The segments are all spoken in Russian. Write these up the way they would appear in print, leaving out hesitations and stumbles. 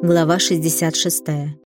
Глава 66.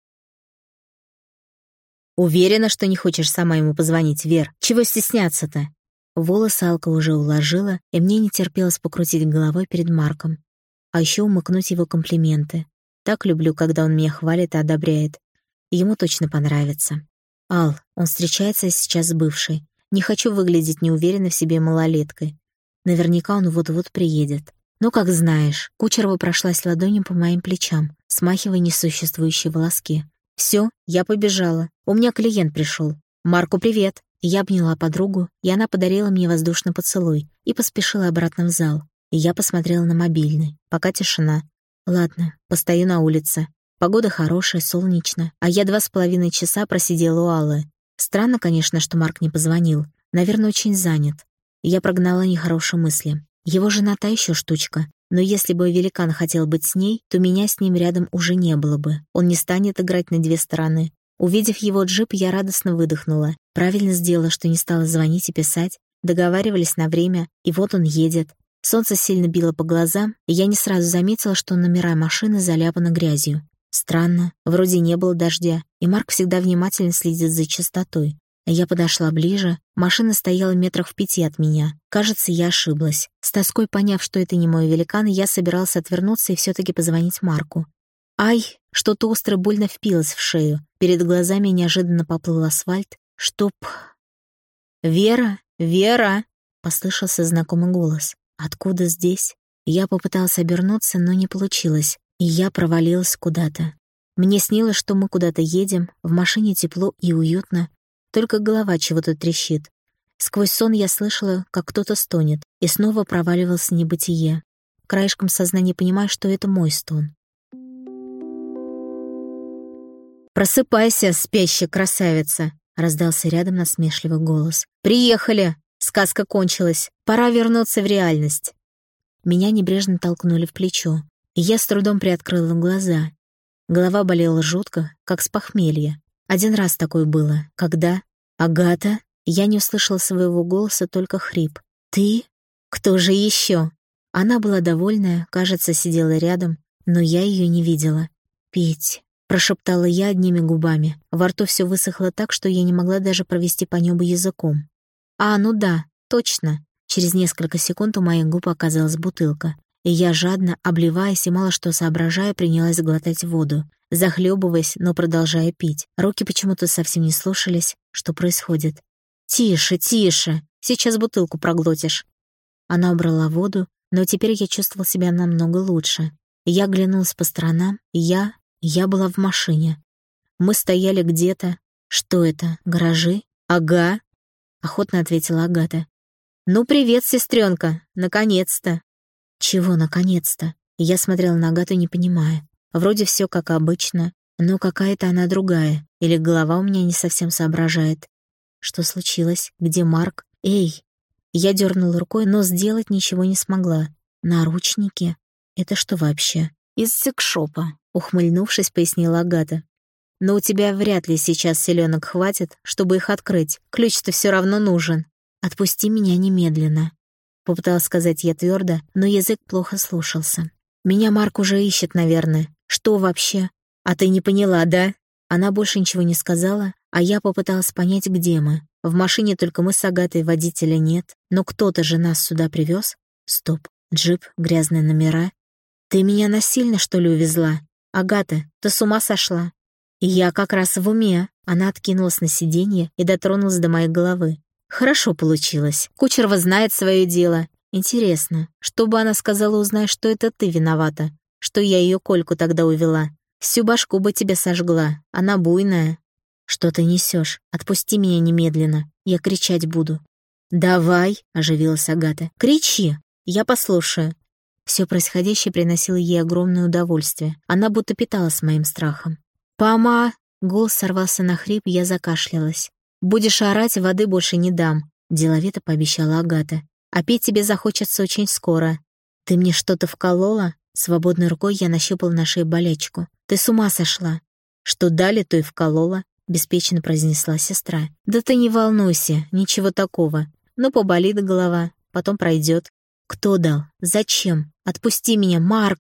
«Уверена, что не хочешь сама ему позвонить, Вер? Чего стесняться-то?» Волосы Алка уже уложила, и мне не терпелось покрутить головой перед Марком. А еще умыкнуть его комплименты. Так люблю, когда он меня хвалит и одобряет. Ему точно понравится. «Ал, он встречается сейчас с бывшей. Не хочу выглядеть неуверенно в себе малолеткой. Наверняка он вот-вот приедет. Ну, как знаешь». Кучерова прошлась ладонью по моим плечам, смахивая несуществующие волоски. «Всё, я побежала. У меня клиент пришёл. Марку привет». Я обняла подругу, и она подарила мне воздушный поцелуй и поспешила обратно в зал. И я посмотрела на мобильный. Пока тишина. Ладно, постою на улице. Погода хорошая, солнечно, а я 2,5 часа просидела у Аллы. Странно, конечно, что Марк не позвонил. Наверное, очень занят. Я прогнала нехорошие мысли. Его жена та ещё штучка. Но если бы великан хотел быть с ней, то меня с ним рядом уже не было бы. Он не станет играть на две стороны. Увидев его джип, я радостно выдохнула. Правильно сделала, что не стала звонить и писать. Договаривались на время, и вот он едет. Солнце сильно било по глазам, и я не сразу заметила, что номера машины заляпаны грязью. Странно, вроде не было дождя, и Марк всегда внимательно следит за чистотой. Я подошла ближе, машина стояла метрах в 5 от меня. Кажется, я ошиблась. С тоской поняв, что это не мой великан, я собиралась отвернуться и все-таки позвонить Марку. Ай, что-то остро больно впилось в шею. Перед глазами неожиданно поплыл асфальт. Чтоб... «Вера! Вера!» — послышался знакомый голос. «Откуда здесь?» Я попыталась обернуться, но не получилось, и я провалилась куда-то. Мне снилось, что мы куда-то едем, в машине тепло и уютно, только голова чего-то трещит. Сквозь сон я слышала, как кто-то стонет, и снова проваливалась в небытие. Краешком сознания понимаю, что это мой стон. «Просыпайся, спящая красавица!» — раздался рядом насмешливый голос. «Приехали! Сказка кончилась! Пора вернуться в реальность!» Меня небрежно толкнули в плечо, и я с трудом приоткрыла глаза. Голова болела жутко, как с похмелья. Один раз такое было, когда... «Агата?» Я не услышала своего голоса, только хрип. «Ты? Кто же еще?» Она была довольная, кажется, сидела рядом, но я ее не видела. «Петь», — прошептала я одними губами. Во рту все высохло так, что я не могла даже провести по небу языком. «А, ну да, точно». Через несколько секунд у моих губ оказалась бутылка, и я жадно, обливаясь и мало что соображая, принялась глотать воду, захлебываясь, но продолжая пить. Руки почему-то совсем не слушались. Что происходит? «Тише, тише! Сейчас бутылку проглотишь!» Она убрала воду, но теперь я чувствовал себя намного лучше. Я оглянулась по сторонам, и я была в машине. Мы стояли где-то... Что это, гаражи? «Ага!» — охотно ответила Агата. «Ну, привет, сестренка! Наконец-то!» «Чего наконец-то?» Я смотрела на Агату, не понимая. Вроде все как обычно, но какая-то она другая, или голова у меня не совсем соображает. Что случилось? Где Марк? Эй! Я дернула рукой, но сделать ничего не смогла. Наручники? Это что вообще? Из секшопа, ухмыльнувшись, пояснила Агата. Но у тебя вряд ли сейчас селенок хватит, чтобы их открыть. Ключ-то все равно нужен. Отпусти меня немедленно. Попыталась сказать я твердо, но язык плохо слушался. Меня Марк уже ищет, наверное. Что вообще? А ты не поняла, да? Она больше ничего не сказала, а я попыталась понять, где мы. В машине только мы с Агатой, водителя нет. Но кто-то же нас сюда привез. Стоп, джип, грязные номера. Ты меня насильно, что ли, увезла? Агата, ты с ума сошла? И я как раз в уме. Она откинулась на сиденье и дотронулась до моей головы. Хорошо получилось. Кучерова знает свое дело. Интересно, что бы она сказала, узнай, что это ты виновата, что я ее Кольку тогда увела. Всю башку бы тебе сожгла, она буйная. Что ты несешь? Отпусти меня немедленно, я кричать буду. Давай, оживилась Агата, кричи, я послушаю. Все происходящее приносило ей огромное удовольствие. Она будто питалась моим страхом. «Пама!» — голос сорвался на хрип, я закашлялась. «Будешь орать, воды больше не дам», — деловито пообещала Агата. «А пить тебе захочется очень скоро. Ты мне что-то вколола?» Свободной рукой я нащупала на шее болячку. «Ты с ума сошла?» «Что дали, то и вколола», — беспечно произнесла сестра. «Да ты не волнуйся, ничего такого. Ну, поболит голова, потом пройдет». «Кто дал? Зачем? Отпусти меня, Марк!»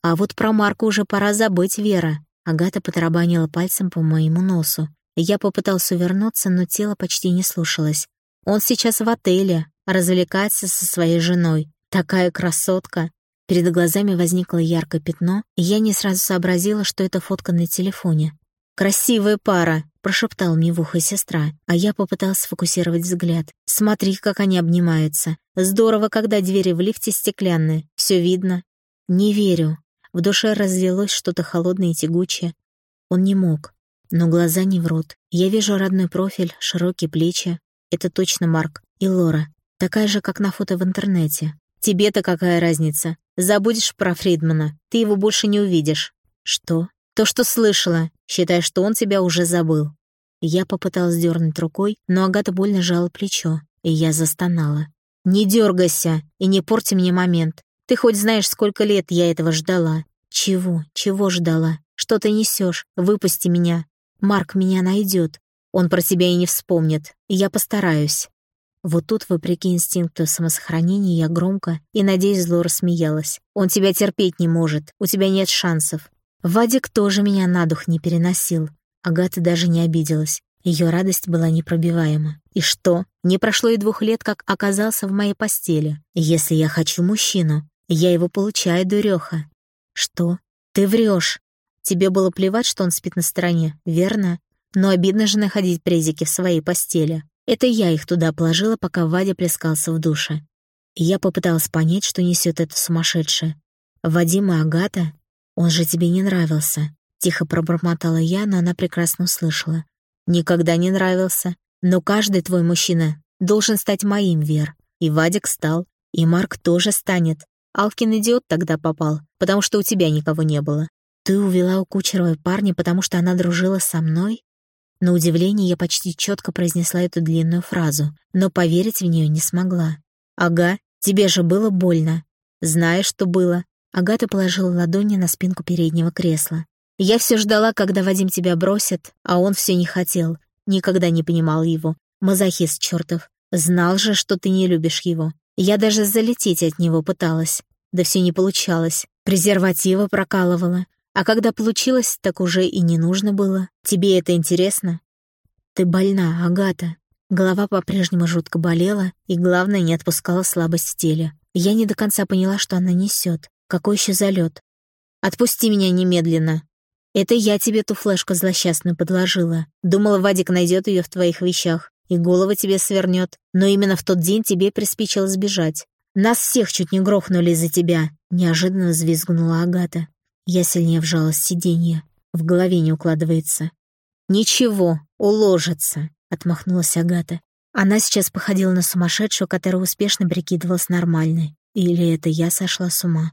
А вот про Марка уже пора забыть, Вера. Агата потарабанила пальцем по моему носу. Я попытался увернуться, но тело почти не слушалось. Он сейчас в отеле, развлекается со своей женой. Такая красотка. Перед глазами возникло яркое пятно, и я не сразу сообразила, что это фотка на телефоне. «Красивая пара», — прошептала мне в ухо сестра, а я попыталась сфокусировать взгляд. «Смотри, как они обнимаются. Здорово, когда двери в лифте стеклянные. Все видно». «Не верю». В душе разлилось что-то холодное и тягучее. Он не мог. Но глаза не врут. Я вижу родной профиль, широкие плечи. Это точно Марк. И Лора. Такая же, как на фото в интернете. Тебе-то какая разница? Забудешь про Фридмана. Ты его больше не увидишь. Что? То, что слышала. Считай, что он тебя уже забыл. Я попыталась дернуть рукой, но Агата больно сжала плечо, и я застонала. «Не дергайся и не порти мне момент. Ты хоть знаешь, сколько лет я этого ждала?» «Чего? Чего ждала? Что ты несешь? Выпусти меня. Марк меня найдет. Он про тебя и не вспомнит. Я постараюсь». Вот тут, вопреки инстинкту самосохранения, я громко и, надеюсь, зло рассмеялась. «Он тебя терпеть не может. У тебя нет шансов». Вадик тоже меня на дух не переносил. Агата даже не обиделась. Ее радость была непробиваема. И что? Не прошло и 2 лет, как оказался в моей постели. Если я хочу мужчину, я его получаю, дуреха. Что? Ты врешь. Тебе было плевать, что он спит на стороне, верно? Но обидно же находить презики в своей постели. Это я их туда положила, пока Вадя плескался в душе. И я попыталась понять, что несет это сумасшедшее. Вадим и Агата? Он же тебе не нравился. Тихо пробормотала я, но она прекрасно услышала. Никогда не нравился. Но каждый твой мужчина должен стать моим, Вер. И Вадик стал. И Марк тоже станет. Алкин идиот тогда попал, потому что у тебя никого не было. Ты увела у Кучеровой парня, потому что она дружила со мной? На удивление я почти четко произнесла эту длинную фразу, но поверить в нее не смогла. «Ага, тебе же было больно». «Знаешь, что было». Агата положила ладони на спинку переднего кресла. «Я все ждала, когда Вадим тебя бросит, а он все не хотел. Никогда не понимал его. Мазохист чертов. Знал же, что ты не любишь его. Я даже залететь от него пыталась. Да все не получалось. Презервативы прокалывала. А когда получилось, так уже и не нужно было. Тебе это интересно?» «Ты больна, Агата». Голова по-прежнему жутко болела, и, главное, не отпускала слабость в теле. Я не до конца поняла, что она несет. Какой еще залет? «Отпусти меня немедленно». «Это я тебе ту флешку злосчастную подложила. Думала, Вадик найдет ее в твоих вещах и голову тебе свернет. Но именно в тот день тебе приспичило сбежать. Нас всех чуть не грохнули из-за тебя», — неожиданно взвизгнула Агата. Я сильнее вжалась в сиденье. В голове не укладывается. «Ничего, уложится», — отмахнулась Агата. Она сейчас походила на сумасшедшую, которая успешно прикидывалась нормальной. Или это я сошла с ума?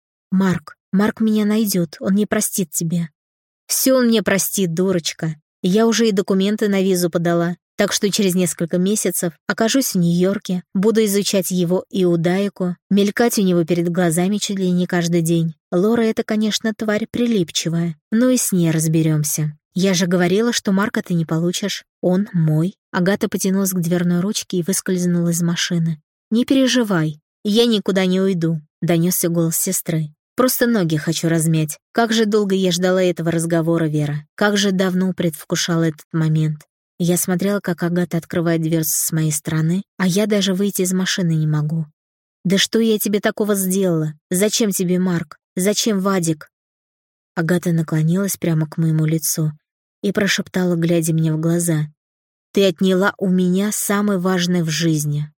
Марк меня найдет, он не простит тебя». «Все он мне простит, дурочка. Я уже и документы на визу подала, так что через несколько месяцев окажусь в Нью-Йорке, буду изучать его иудаику, мелькать у него перед глазами чуть ли не каждый день. Лора — это, конечно, тварь прилипчивая, но и с ней разберемся. Я же говорила, что Марка ты не получишь. Он мой». Агата потянулась к дверной ручке и выскользнула из машины. «Не переживай, я никуда не уйду», — донесся голос сестры. «Просто ноги хочу размять. Как же долго я ждала этого разговора, Вера. Как же давно предвкушала этот момент». Я смотрела, как Агата открывает дверцу с моей стороны, а я даже выйти из машины не могу. «Да что я тебе такого сделала? Зачем тебе Марк? Зачем Вадик?» Агата наклонилась прямо к моему лицу и прошептала, глядя мне в глаза: «Ты отняла у меня самое важное в жизни».